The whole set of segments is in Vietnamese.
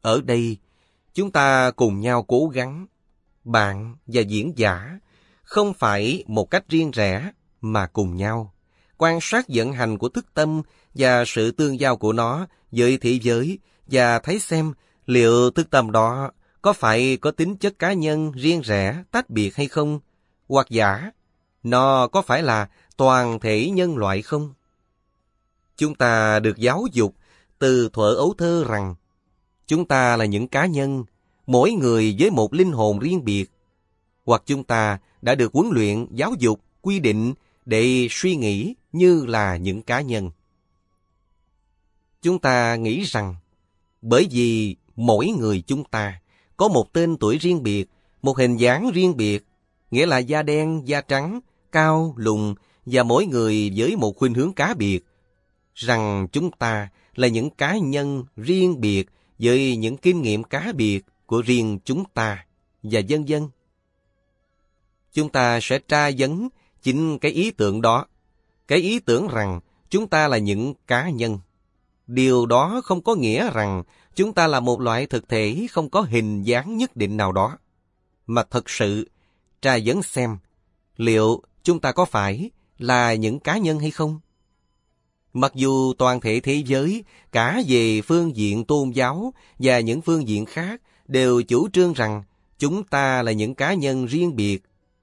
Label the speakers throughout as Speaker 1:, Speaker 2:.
Speaker 1: Ở đây, chúng ta cùng nhau cố gắng, bạn và diễn giả, không phải một cách riêng rẽ mà cùng nhau quan sát vận hành của thức tâm và sự tương giao của nó với thế giới và thấy xem liệu thức tâm đó có phải có tính chất cá nhân riêng rẽ tách biệt hay không, hoặc giả nó có phải là toàn thể nhân loại không? Chúng ta được giáo dục từ thuở ấu thơ rằng chúng ta là những cá nhân, mỗi người với một linh hồn riêng biệt, hoặc chúng ta đã được huấn luyện, giáo dục, quy định để suy nghĩ như là những cá nhân. Chúng ta nghĩ rằng bởi vì mỗi người chúng ta có một tên tuổi riêng biệt, một hình dáng riêng biệt, nghĩa là da đen, da trắng, cao, lùn và mỗi người với một khuynh hướng cá biệt, rằng chúng ta là những cá nhân riêng biệt với những kinh nghiệm cá biệt của riêng chúng ta và vân vân. Chúng ta sẽ tra vấn chính cái ý tưởng đó, cái ý tưởng rằng chúng ta là những cá nhân. Điều đó không có nghĩa rằng chúng ta là một loại thực thể không có hình dáng nhất định nào đó, mà thật sự tra vấn xem liệu chúng ta có phải là những cá nhân hay không. Mặc dù toàn thể thế giới, cả về phương diện tôn giáo và những phương diện khác, đều chủ trương rằng chúng ta là những cá nhân riêng biệt.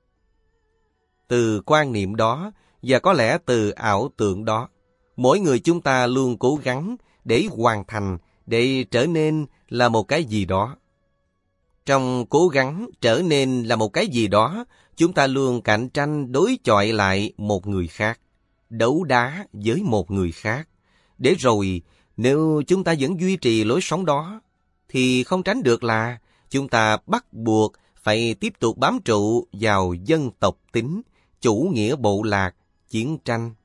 Speaker 1: Từ quan niệm đó, và có lẽ từ ảo tưởng đó, mỗi người chúng ta luôn cố gắng để hoàn thành, để trở nên là một cái gì đó. Trong cố gắng trở nên là một cái gì đó, chúng ta luôn cạnh tranh đối chọi lại một người khác, đấu đá với một người khác. Để rồi, nếu chúng ta vẫn duy trì lối sống đó, thì không tránh được là chúng ta bắt buộc phải tiếp tục bám trụ vào dân tộc tính, chủ nghĩa bộ lạc, chiến tranh.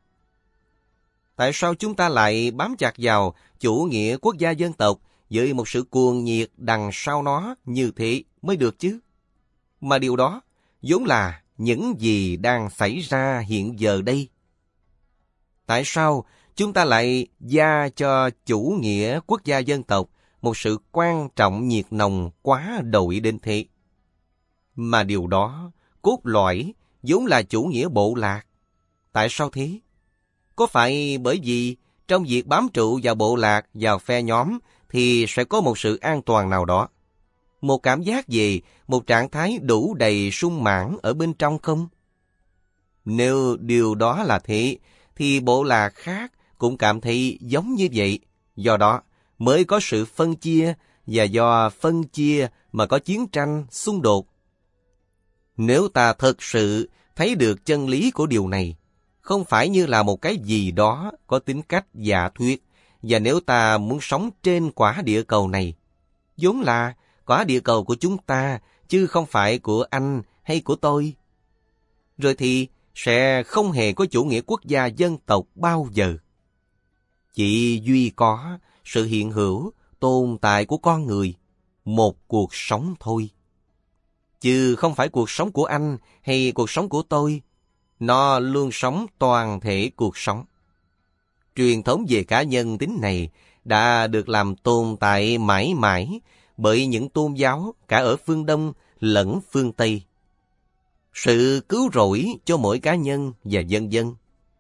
Speaker 1: Tại sao chúng ta lại bám chặt vào chủ nghĩa quốc gia dân tộc với một sự cuồng nhiệt đằng sau nó như thế mới được chứ? Mà điều đó vốn là những gì đang xảy ra hiện giờ đây. Tại sao chúng ta lại gia cho chủ nghĩa quốc gia dân tộc một sự quan trọng nhiệt nồng quá đội đến thế? Mà điều đó cốt lõi vốn là chủ nghĩa bộ lạc. Tại sao thế? Có phải bởi vì trong việc bám trụ vào bộ lạc, vào phe nhóm thì sẽ có một sự an toàn nào đó? Một cảm giác về một trạng thái đủ đầy sung mãn ở bên trong không? Nếu điều đó là thế, thì bộ lạc khác cũng cảm thấy giống như vậy. Do đó mới có sự phân chia, và do phân chia mà có chiến tranh, xung đột. Nếu ta thật sự thấy được chân lý của điều này, không phải như là một cái gì đó có tính cách giả thuyết, và nếu ta muốn sống trên quả địa cầu này, vốn là quả địa cầu của chúng ta, chứ không phải của anh hay của tôi, rồi thì sẽ không hề có chủ nghĩa quốc gia dân tộc bao giờ. Chỉ duy có sự hiện hữu, tồn tại của con người, một cuộc sống thôi. Chứ không phải cuộc sống của anh hay cuộc sống của tôi. Nó luôn sống toàn thể cuộc sống. Truyền thống về cá nhân tính này đã được làm tồn tại mãi mãi bởi những tôn giáo cả ở phương Đông lẫn phương Tây. Sự cứu rỗi cho mỗi cá nhân và vân vân.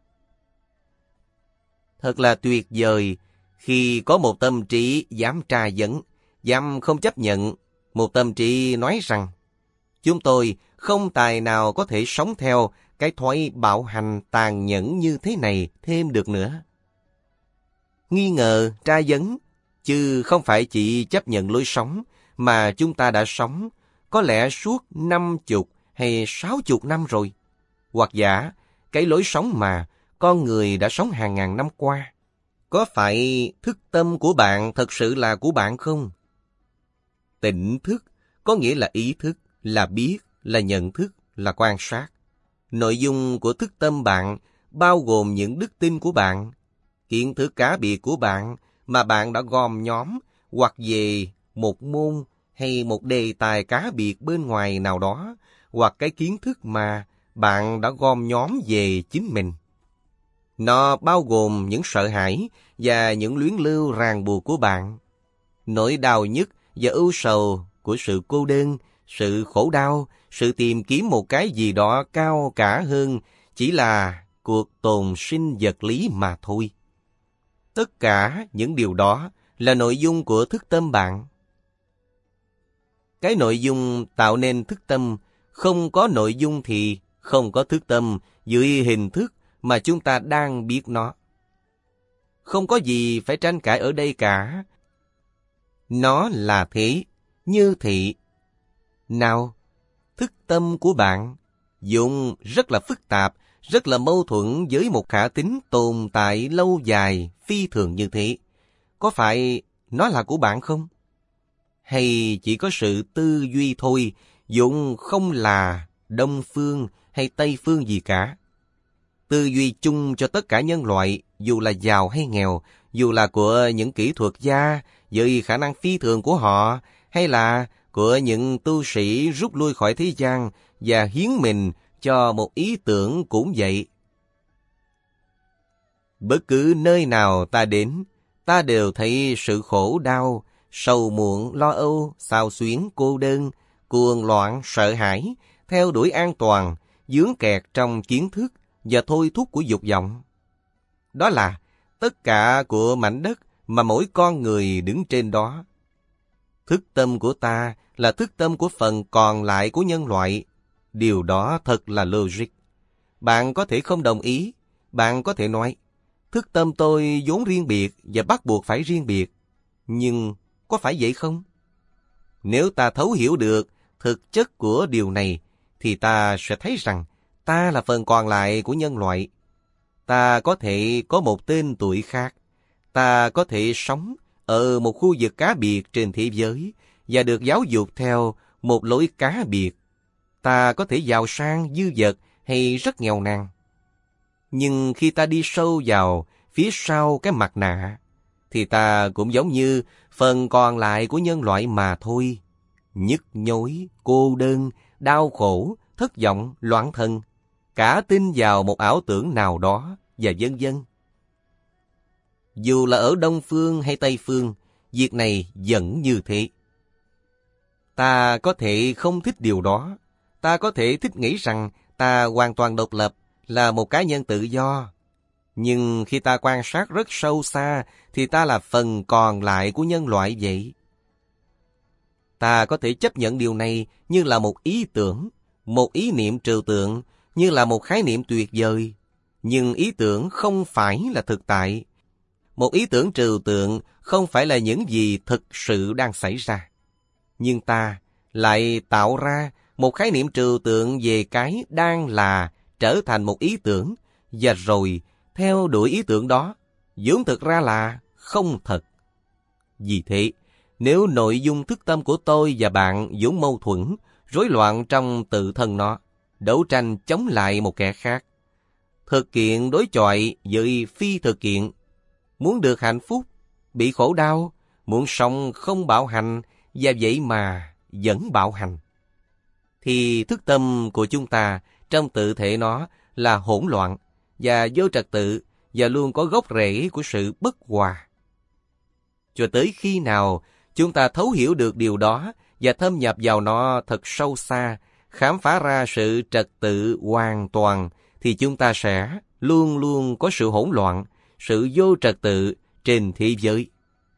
Speaker 1: Thật là tuyệt vời khi có một tâm trí dám tra vấn, dám không chấp nhận, một tâm trí nói rằng chúng tôi không tài nào có thể sống theo cái thói bạo hành tàn nhẫn như thế này thêm được nữa. Nghi ngờ, tra vấn, chứ không phải chỉ chấp nhận lối sống mà chúng ta đã sống có lẽ suốt 50 hay 60 năm rồi. Hoặc giả, cái lối sống mà con người đã sống hàng ngàn năm qua. Có phải thức tâm của bạn thật sự là của bạn không? Tỉnh thức có nghĩa là ý thức, là biết, là nhận thức, là quan sát. Nội dung của thức tâm bạn bao gồm những đức tin của bạn, kiến thức cá biệt của bạn mà bạn đã gom nhóm, hoặc về một môn hay một đề tài cá biệt bên ngoài nào đó, hoặc cái kiến thức mà bạn đã gom nhóm về chính mình. Nó bao gồm những sợ hãi và những luyến lưu ràng buộc của bạn, nỗi đau nhất và ưu sầu của sự cô đơn, sự khổ đau, sự tìm kiếm một cái gì đó cao cả hơn chỉ là cuộc tồn sinh vật lý mà thôi. Tất cả những điều đó là nội dung của thức tâm bạn. Cái nội dung tạo nên thức tâm, không có nội dung thì không có thức tâm dưới hình thức mà chúng ta đang biết nó. Không có gì phải tranh cãi ở đây cả. Nó là thế, như thị. Nào, thức tâm của bạn dụng rất là phức tạp, rất là mâu thuẫn với một khả tính tồn tại lâu dài, phi thường như thế. Có phải nó là của bạn không? Hay chỉ có sự tư duy thôi, dụng không là Đông phương hay Tây phương gì cả. Tư duy chung cho tất cả nhân loại, dù là giàu hay nghèo, dù là của những kỹ thuật gia với khả năng phi thường của họ, hay là của những tu sĩ rút lui khỏi thế gian và hiến mình cho một ý tưởng cũng vậy. Bất cứ nơi nào ta đến, ta đều thấy sự khổ đau, sầu muộn, lo âu, xao xuyến, cô đơn, cuồng loạn, sợ hãi, theo đuổi an toàn, vướng kẹt trong kiến thức và thôi thúc của dục vọng. Đó là tất cả của mảnh đất mà mỗi con người đứng trên đó. Thức tâm của ta là thức tâm của phần còn lại của nhân loại. Điều đó thật là logic. Bạn có thể không đồng ý. Bạn có thể nói, thức tâm tôi vốn riêng biệt và bắt buộc phải riêng biệt. Nhưng có phải vậy không? Nếu ta thấu hiểu được thực chất của điều này, thì ta sẽ thấy rằng ta là phần còn lại của nhân loại. Ta có thể có một tên tuổi khác. Ta có thể sống ở một khu vực cá biệt trên thế giới và được giáo dục theo một lối cá biệt. Ta có thể giàu sang, dư dật hay rất nghèo nàn. Nhưng khi ta đi sâu vào phía sau cái mặt nạ, thì ta cũng giống như phần còn lại của nhân loại mà thôi. Nhức nhối, cô đơn, đau khổ, thất vọng, loạn thần, cả tin vào một ảo tưởng nào đó và vân vân. Dù là ở Đông phương hay Tây phương, việc này vẫn như thế. Ta có thể không thích điều đó. Ta có thể thích nghĩ rằng ta hoàn toàn độc lập, là một cá nhân tự do. Nhưng khi ta quan sát rất sâu xa, thì ta là phần còn lại của nhân loại vậy. Ta có thể chấp nhận điều này như là một ý tưởng, một ý niệm trừu tượng, như là một khái niệm tuyệt vời. Nhưng ý tưởng không phải là thực tại. Một ý tưởng trừu tượng không phải là những gì thực sự đang xảy ra. Nhưng ta lại tạo ra một khái niệm trừu tượng về cái đang là trở thành một ý tưởng, và rồi theo đuổi ý tưởng đó, vốn thực ra là không thật. Vì thế, nếu nội dung thức tâm của tôi và bạn vốn mâu thuẫn, rối loạn trong tự thân nó, đấu tranh chống lại một kẻ khác, thực kiện đối chọi với phi thực kiện, muốn được hạnh phúc, bị khổ đau, muốn sống không bạo hành, và vậy mà vẫn bạo hành, thì thức tâm của chúng ta trong tự thể nó là hỗn loạn và vô trật tự, và luôn có gốc rễ của sự bất hòa. Cho tới khi nào chúng ta thấu hiểu được điều đó và thâm nhập vào nó thật sâu xa, khám phá ra sự trật tự hoàn toàn, thì chúng ta sẽ luôn luôn có sự hỗn loạn, sự vô trật tự trên thế giới.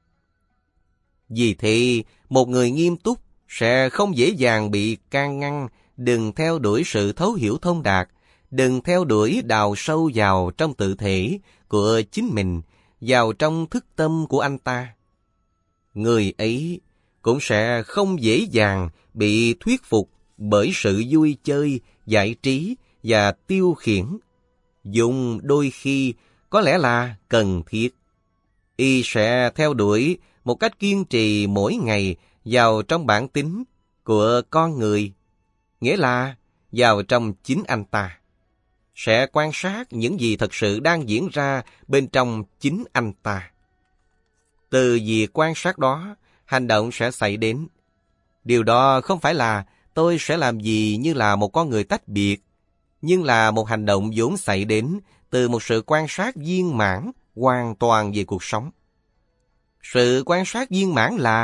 Speaker 1: Vì thế, một người nghiêm túc sẽ không dễ dàng bị can ngăn. Đừng theo đuổi sự thấu hiểu thông đạt, đừng theo đuổi đào sâu vào trong tự thể của chính mình, vào trong thức tâm của anh ta. Người ấy cũng sẽ không dễ dàng bị thuyết phục bởi sự vui chơi, giải trí và tiêu khiển. Dùng đôi khi có lẽ là cần thiết. Y sẽ theo đuổi một cách kiên trì mỗi ngày vào trong bản tính của con người, nghĩa là vào trong chính anh ta. Sẽ quan sát những gì thật sự đang diễn ra bên trong chính anh ta. Từ việc quan sát đó, hành động sẽ xảy đến. Điều đó không phải là tôi sẽ làm gì như là một con người tách biệt, nhưng là một hành động vốn xảy đến từ một sự quan sát viên mãn hoàn toàn về cuộc sống. Sự quan sát viên mãn là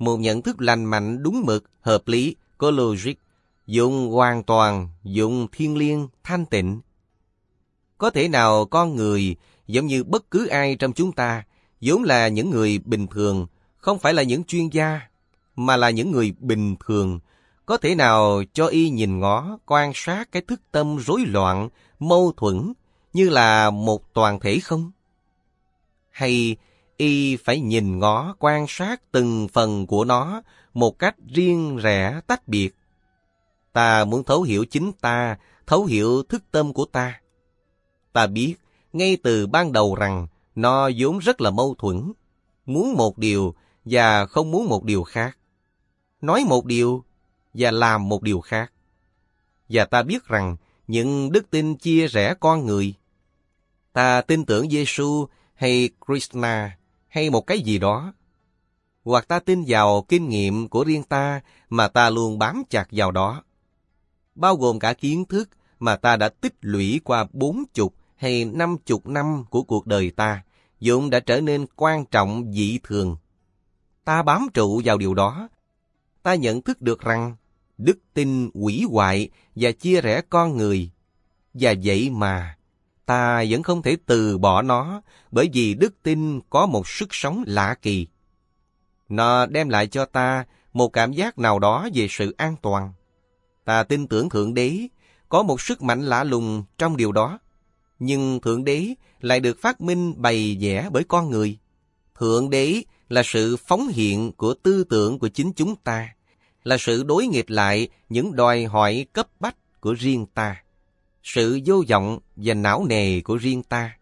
Speaker 1: một nhận thức lành mạnh, đúng mực, hợp lý, có logic, dụng hoàn toàn, dụng thiêng liêng, thanh tịnh. Có thể nào con người, giống như bất cứ ai trong chúng ta, vốn là những người bình thường, không phải là những chuyên gia, mà là những người bình thường, có thể nào cho y nhìn ngó, quan sát cái thức tâm rối loạn, mâu thuẫn, như là một toàn thể không? Hay y phải nhìn ngó, quan sát từng phần của nó một cách riêng rẽ tách biệt? Ta muốn thấu hiểu chính ta, thấu hiểu thức tâm của ta. Ta biết ngay từ ban đầu rằng nó vốn rất là mâu thuẫn, muốn một điều và không muốn một điều khác, nói một điều và làm một điều khác. Và ta biết rằng những đức tin chia rẽ con người. Ta tin tưởng Giêsu hay Krishna hay một cái gì đó, hoặc ta tin vào kinh nghiệm của riêng ta mà ta luôn bám chặt vào đó, bao gồm cả kiến thức mà ta đã tích lũy qua 40 hay 50 năm của cuộc đời ta, vốn đã trở nên quan trọng dị thường. Ta bám trụ vào điều đó. Ta nhận thức được rằng đức tin hủy hoại và chia rẽ con người. Và vậy mà, ta vẫn không thể từ bỏ nó, bởi vì đức tin có một sức sống lạ kỳ. Nó đem lại cho ta một cảm giác nào đó về sự an toàn. Ta tin tưởng Thượng Đế, có một sức mạnh lạ lùng trong điều đó. Nhưng Thượng Đế lại được phát minh bày vẽ bởi con người. Thượng Đế là sự phóng hiện của tư tưởng của chính chúng ta, là sự đối nghịch lại những đòi hỏi cấp bách của riêng ta, sự vô vọng và não nề của riêng ta.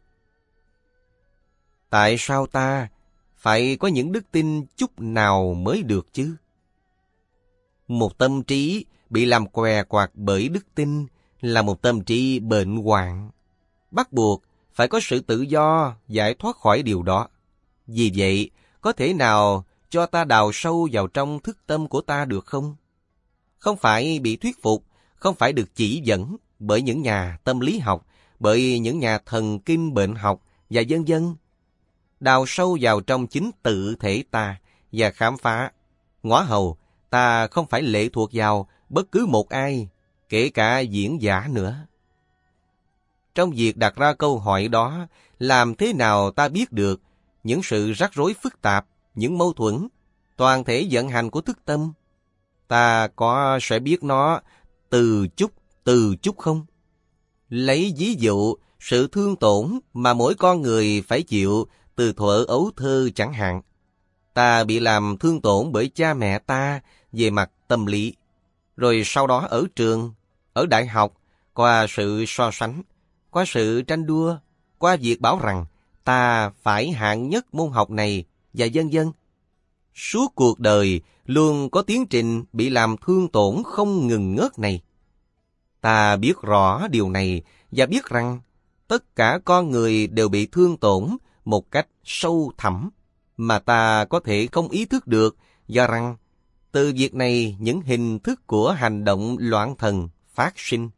Speaker 1: Tại sao ta phải có những đức tin chút nào mới được chứ? Một tâm trí bị làm què quạt bởi đức tin là một tâm trí bệnh hoạn, bắt buộc phải có sự tự do giải thoát khỏi điều đó. Vì vậy, có thể nào cho ta đào sâu vào trong thức tâm của ta được không? Không phải bị thuyết phục, không phải được chỉ dẫn bởi những nhà tâm lý học, bởi những nhà thần kinh bệnh học và vân vân. Đào sâu vào trong chính tự thể ta và khám phá. Ngõ hầu, ta không phải lệ thuộc vào bất cứ một ai, kể cả diễn giả nữa. Trong việc đặt ra câu hỏi đó, làm thế nào ta biết được những sự rắc rối phức tạp, những mâu thuẫn, toàn thể vận hành của thức tâm? Ta sẽ biết nó từ chút không? Lấy ví dụ, sự thương tổn mà mỗi con người phải chịu từ thuở ấu thơ chẳng hạn. Ta bị làm thương tổn bởi cha mẹ ta về mặt tâm lý. Rồi sau đó ở trường, ở đại học, qua sự so sánh, qua sự tranh đua, qua việc bảo rằng ta phải hạng nhất môn học này và vân vân. Suốt cuộc đời luôn có tiến trình bị làm thương tổn không ngừng ngớt này. Ta biết rõ điều này và biết rằng tất cả con người đều bị thương tổn một cách sâu thẳm mà ta có thể không ý thức được, do rằng từ việc này những hình thức của hành động loạn thần phát sinh.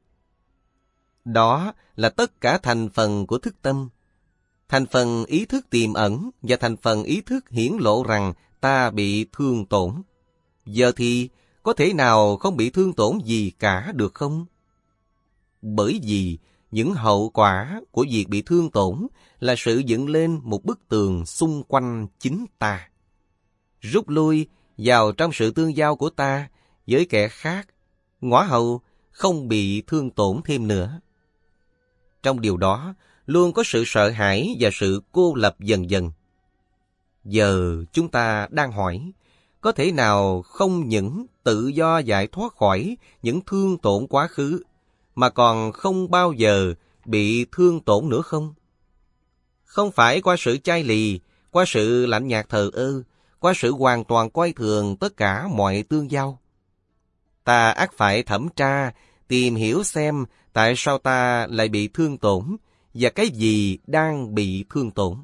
Speaker 1: Đó là tất cả thành phần của thức tâm. Thành phần ý thức tiềm ẩn và thành phần ý thức hiển lộ rằng ta bị thương tổn. Giờ thì có thể nào không bị thương tổn gì cả được không? Bởi vì những hậu quả của việc bị thương tổn là sự dựng lên một bức tường xung quanh chính ta. Rút lui vào trong sự tương giao của ta với kẻ khác, ngõ hầu không bị thương tổn thêm nữa. Trong điều đó luôn có sự sợ hãi và sự cô lập dần dần. Giờ chúng ta đang hỏi, có thể nào không những tự do giải thoát khỏi những thương tổn quá khứ, mà còn không bao giờ bị thương tổn nữa không? Không phải qua sự chai lì, qua sự lạnh nhạt thờ ơ, qua sự hoàn toàn coi thường tất cả mọi tương giao. Ta ắt phải thẩm tra, tìm hiểu xem tại sao ta lại bị thương tổn và cái gì đang bị thương tổn.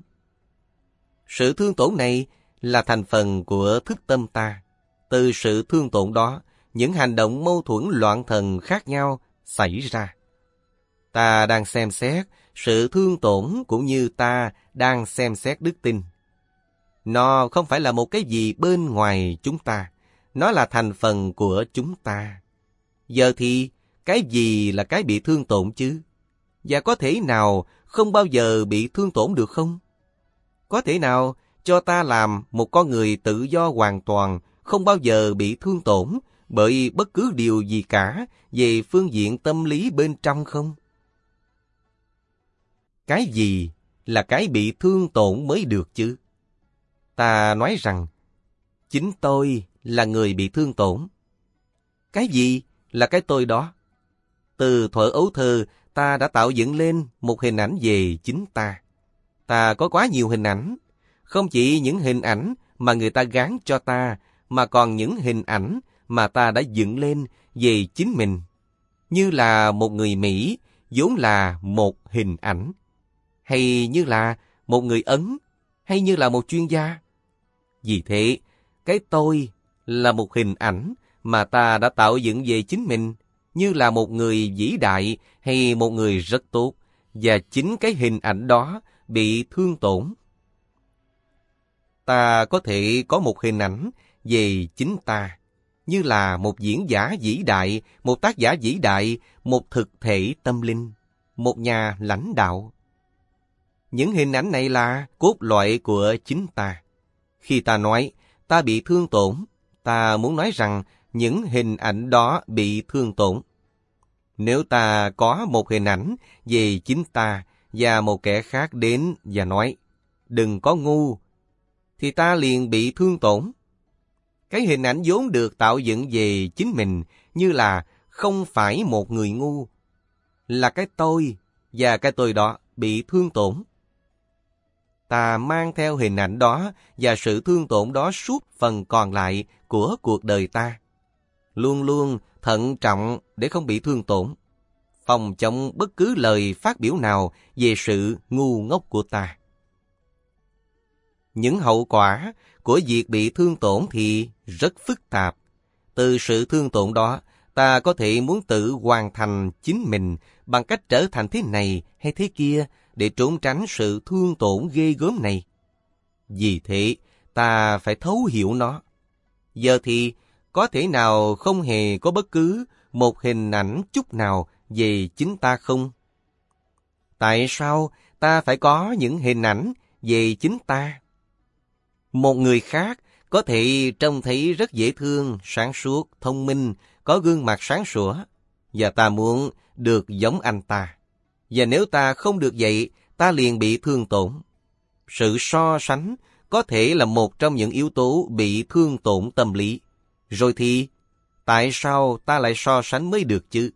Speaker 1: Sự thương tổn này là thành phần của thức tâm ta. Từ sự thương tổn đó, những hành động mâu thuẫn loạn thần khác nhau xảy ra. Ta đang xem xét sự thương tổn cũng như ta đang xem xét đức tin. Nó không phải là một cái gì bên ngoài chúng ta. Nó là thành phần của chúng ta. Giờ thì, cái gì là cái bị thương tổn chứ? Và có thể nào không bao giờ bị thương tổn được không? Có thể nào cho ta làm một con người tự do hoàn toàn, không bao giờ bị thương tổn bởi bất cứ điều gì cả về phương diện tâm lý bên trong không? Cái gì là cái bị thương tổn mới được chứ? Ta nói rằng, chính tôi là người bị thương tổn. Cái gì là cái tôi đó? Từ thuở ấu thơ, ta đã tạo dựng lên một hình ảnh về chính ta. Ta có quá nhiều hình ảnh. Không chỉ những hình ảnh mà người ta gán cho ta, mà còn những hình ảnh mà ta đã dựng lên về chính mình. Như là một người Mỹ, vốn là một hình ảnh. Hay như là một người Ấn, hay như là một chuyên gia. Vì thế, cái tôi là một hình ảnh mà ta đã tạo dựng về chính mình, như là một người vĩ đại hay một người rất tốt, và chính cái hình ảnh đó bị thương tổn. Ta có thể có một hình ảnh về chính ta, như là một diễn giả vĩ đại, một tác giả vĩ đại, một thực thể tâm linh, một nhà lãnh đạo. Những hình ảnh này là cốt lõi của chính ta. Khi ta nói ta bị thương tổn, ta muốn nói rằng những hình ảnh đó bị thương tổn. Nếu ta có một hình ảnh về chính ta và một kẻ khác đến và nói đừng có ngu, thì ta liền bị thương tổn. Cái hình ảnh vốn được tạo dựng về chính mình như là không phải một người ngu, là cái tôi, và cái tôi đó bị thương tổn. Ta mang theo hình ảnh đó và sự thương tổn đó suốt phần còn lại của cuộc đời ta. Luôn luôn thận trọng để không bị thương tổn. Phòng chống bất cứ lời phát biểu nào về sự ngu ngốc của ta. Những hậu quả của việc bị thương tổn thì rất phức tạp. Từ sự thương tổn đó, ta có thể muốn tự hoàn thành chính mình bằng cách trở thành thế này hay thế kia để trốn tránh sự thương tổn ghê gớm này. Vì thế, ta phải thấu hiểu nó. Giờ thì, có thể nào không hề có bất cứ một hình ảnh chút nào về chính ta không? Tại sao ta phải có những hình ảnh về chính ta? Một người khác có thể trông thấy rất dễ thương, sáng suốt, thông minh, có gương mặt sáng sủa, và ta muốn được giống anh ta. Và nếu ta không được vậy, ta liền bị thương tổn. Sự so sánh có thể là một trong những yếu tố bị thương tổn tâm lý. Rồi thì, tại sao ta lại so sánh mới được chứ?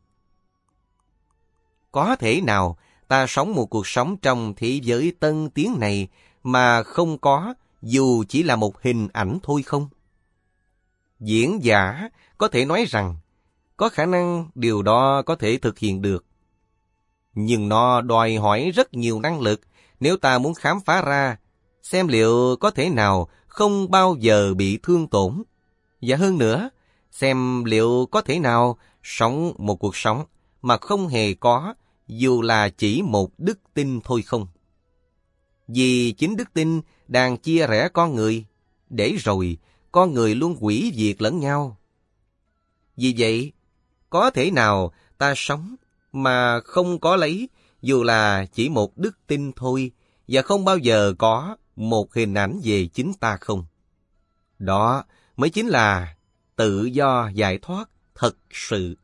Speaker 1: Có thể nào ta sống một cuộc sống trong thế giới tân tiến này mà không có dù chỉ là một hình ảnh thôi không? Diễn giả có thể nói rằng có khả năng điều đó có thể thực hiện được. Nhưng nó đòi hỏi rất nhiều năng lực nếu ta muốn khám phá ra xem liệu có thể nào không bao giờ bị thương tổn. Và hơn nữa, xem liệu có thể nào sống một cuộc sống mà không hề có dù là chỉ một đức tin thôi không. Vì chính đức tin đang chia rẽ con người, để rồi con người luôn hủy diệt lẫn nhau. Vì vậy, có thể nào ta sống mà không có lấy dù là chỉ một đức tin thôi và không bao giờ có một hình ảnh về chính ta không? Đó mới chính là tự do giải thoát thật sự.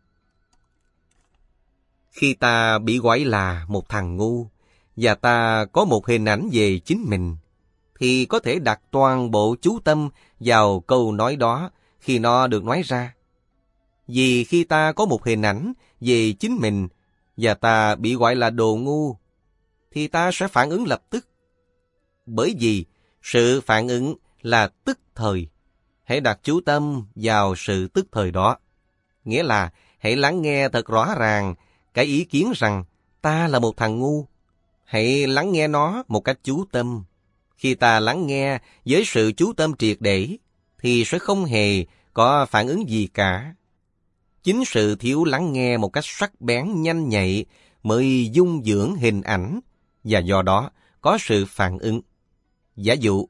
Speaker 1: Khi ta bị gọi là một thằng ngu và ta có một hình ảnh về chính mình, thì có thể đặt toàn bộ chú tâm vào câu nói đó khi nó được nói ra. Vì khi ta có một hình ảnh về chính mình và ta bị gọi là đồ ngu, thì ta sẽ phản ứng lập tức. Bởi vì sự phản ứng là tức thời. Hãy đặt chú tâm vào sự tức thời đó. Nghĩa là hãy lắng nghe thật rõ ràng cái ý kiến rằng ta là một thằng ngu. Hãy lắng nghe nó một cách chú tâm. Khi ta lắng nghe với sự chú tâm triệt để, thì sẽ không hề có phản ứng gì cả. Chính sự thiếu lắng nghe một cách sắc bén nhanh nhạy mới dung dưỡng hình ảnh, và do đó có sự phản ứng. Giả dụ,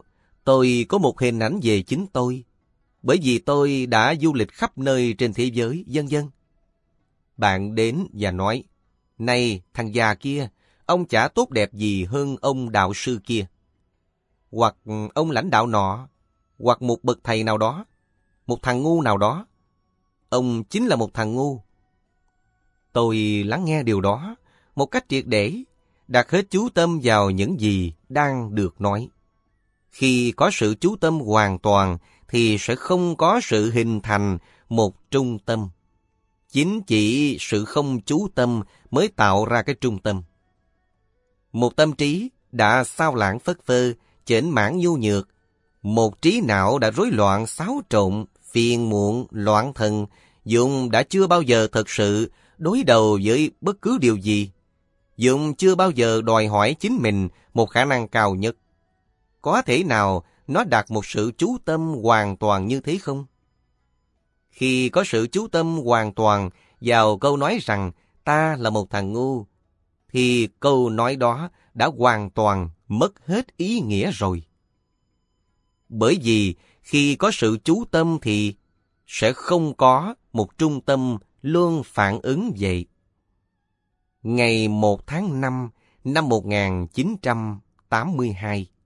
Speaker 1: Tôi có một hình ảnh về chính tôi, bởi vì tôi đã du lịch khắp nơi trên thế giới, vân vân. Bạn đến và nói, này thằng già kia, ông chả tốt đẹp gì hơn ông đạo sư kia. Hoặc ông lãnh đạo nọ, hoặc một bậc thầy nào đó, một thằng ngu nào đó. Ông chính là một thằng ngu. Tôi lắng nghe điều đó một cách triệt để, đặt hết chú tâm vào những gì đang được nói. Khi có sự chú tâm hoàn toàn thì sẽ không có sự hình thành một trung tâm. Chính chỉ sự không chú tâm mới tạo ra cái trung tâm. Một tâm trí đã xao lãng phất phơ, chểnh mãn nhu nhược. Một trí não đã rối loạn xáo trộn, phiền muộn, loạn thần, Dũng đã chưa bao giờ thật sự đối đầu với bất cứ điều gì. Dũng chưa bao giờ đòi hỏi chính mình một khả năng cao nhất. Có thể nào nó đạt một sự chú tâm hoàn toàn như thế không? Khi có sự chú tâm hoàn toàn vào câu nói rằng ta là một thằng ngu, thì câu nói đó đã hoàn toàn mất hết ý nghĩa rồi. Bởi vì khi có sự chú tâm thì sẽ không có một trung tâm luôn phản ứng vậy. Ngày 1 tháng 5 năm 1982,